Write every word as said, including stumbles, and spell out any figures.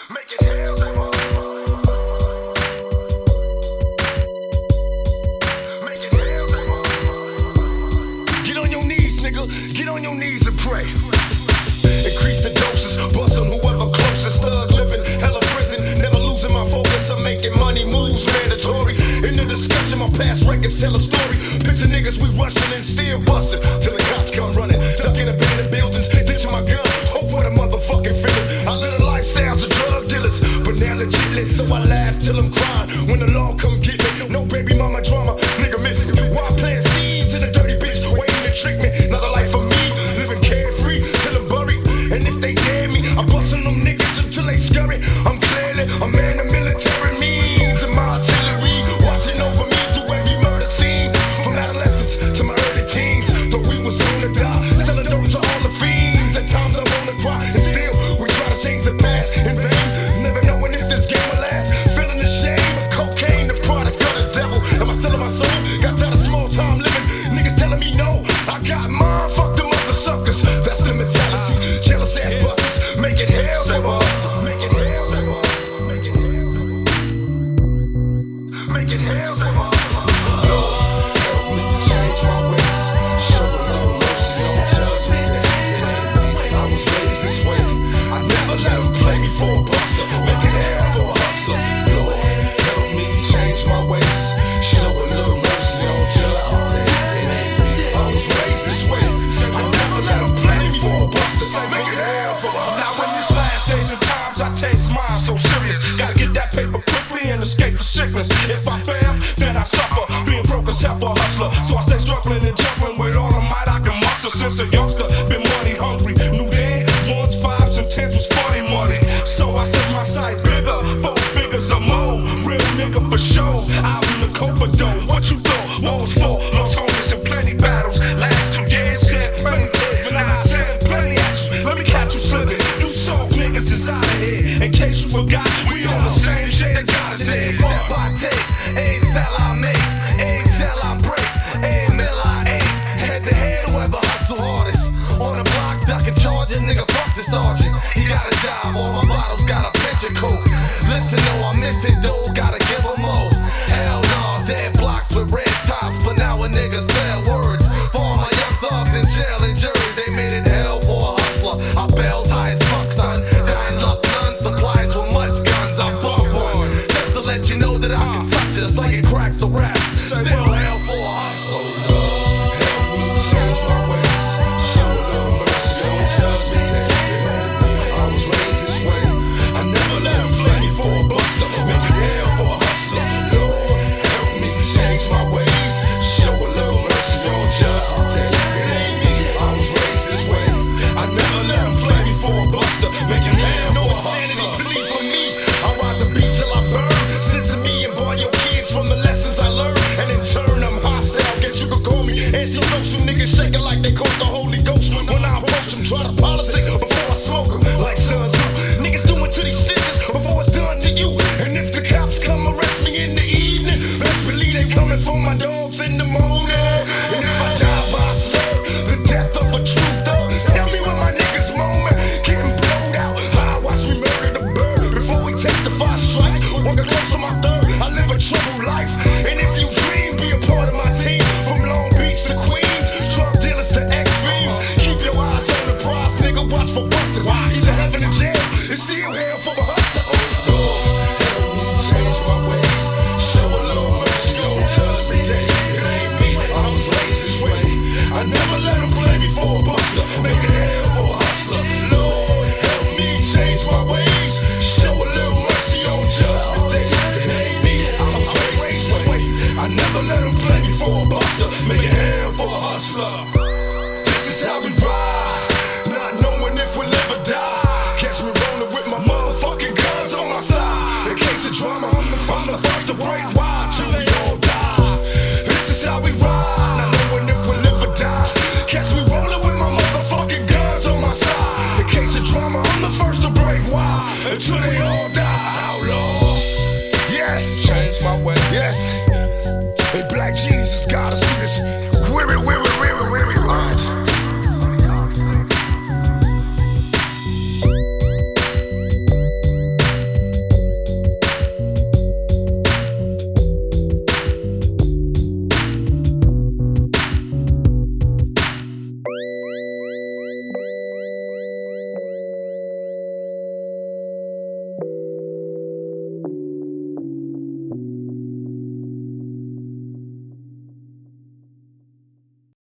Make it hell. Make it hell. Get on your knees, nigga. Get on your knees and pray. Increase the doses, bust on whoever closest. Thug living, hella prison, never losing my focus. I'm making money moves mandatory. In the discussion, my past records tell a story. Picture niggas we rushing and still busting till the cops come running. Ducking abandoned buildings, ditching my gun. Hope what a motherfucking feeling. I live a lifestyles of drug dealers, but now legitly, so I laugh till I'm crying. When the law come get me, no baby mama drama, nigga miss me. Why plant seeds in a dirty bitch waiting to trick me? Another life for me, living carefree till I'm buried. And if they dare me, I'm busting them niggas until they scurry. I'm clearly a man of military means and my artillery watching over me through every murder scene. From adolescence to my early teens, though we was on to die, selling dope to all the fiends. At times I wanna cry, and still we try to change the past in vain. Never knowing if this game will last. Feeling the shame of cocaine, the product of the devil. Am I selling my soul? Got tired of small time living. Niggas telling me no, I got mine. Fuck them other suckers. That's the mentality. Jealous ass busters, make it hell for us. Make it hell for us. Make it hell for us. Make it hell for us. Lord, help me to change my ways. Show a little mercy, don't judge me. It ain't me. I was raised this way. I never let them play me for a buster. Make it hell for a hustler. Lord, help me to change my ways. Show a little mercy, don't judge me. It ain't me. I was raised this way. I never let them play me for a buster. Say make it hell for a hustler. Now in these last days and times, I taste mine so serious. Gotta get that paper quickly and escape the sickness. If I fail, then I suffer. Being broke is hell for a hustler. So I stay struggling and juggling with all the might I can muster. Since a youngster, been money hungry. Knew then, ones, fives, and tens was funny money. So I set my sights bigger, four figures or more. Real nigga for sure. Out in the Cobra Dome. What you thought? Walls fall, lost homies and plenty battles. Last two years, shed plenty tears, but now I send plenty at you. Let me catch you slipping. You soft niggas is out of here. In case you forgot, we on the same shit that got us here. Step I take, ain't sell I make, ain't tell I break, ain't mill I ain't. Head to head, whoever hustle hardest. On the block, ducking charges, nigga, fuck the sergeant. He got a job, all my bottles got a pension coat. Listen, no, I miss it, though, gotta give him more. Hell no, dead blocks with red tops, but now a nigga sell words. For all my young thugs in jail and jury, they made it hell for a hustler. I bailed high as fuck, son. Dying luck, none supplies with much guns. I bought one just to let you know that I can touch it like it cracks a rap. Still hell for a hustler. Help me change my ways. Show a little mercy, don't judge me. I was raised this way. I never let them play me for a buster. Make it hell for a hustler. Lord, help me change my ways. Show a little mercy, don't judge me. It ain't me. I was raised this way. I never let them play me for a buster. Make it hell for a hustler. Believe for me, I ride the beat till I burn. Sensing me and boy your kids from the lessons I learned. And in turn, I'm hostile. Guess you could call me anti-social. Niggas shaking like they caught the Holy Ghost. When I approach them, try to politic before I smoke them. Like Sun Tzu. Niggas doing to these snitches before it's done to you. And if the cops come arrest me in the evening, best believe they coming for my dogs in the morning. And if I die by slug, the death of a true thug, tell me when my niggas moment getting blowed out. How I watch me murder the bird before we testify strikes. Walking close to my third, I live a troubled life. And if you dream, be a part of my team. From Long Beach to Queens, drug dealers to ex-fiends. Keep your eyes on the prize, nigga, watch for busters. Either heaven or jail, it's still hell for a hustler. Oh Lord, help me change my ways. Show a little mercy, don't judge me. It ain't me, I was raised this way. I never let them play me for a buster. Make it hell for a hustler. Lord, help me change my ways. Show a little mercy, don't judge me. It ain't me, I was raised this way. I never let them play me for a buster. Make it hell for a hustler. This is how we ride, not knowing if we'll live or die. Catch me rolling with my motherfucking guns on my side. In case of drama, I'm the first to break wide till we all die. This is how we ride, not knowing if we'll live or die. Catch me rolling with my motherfucking guns on my side. In case of drama, I'm the first to break wide until they all die.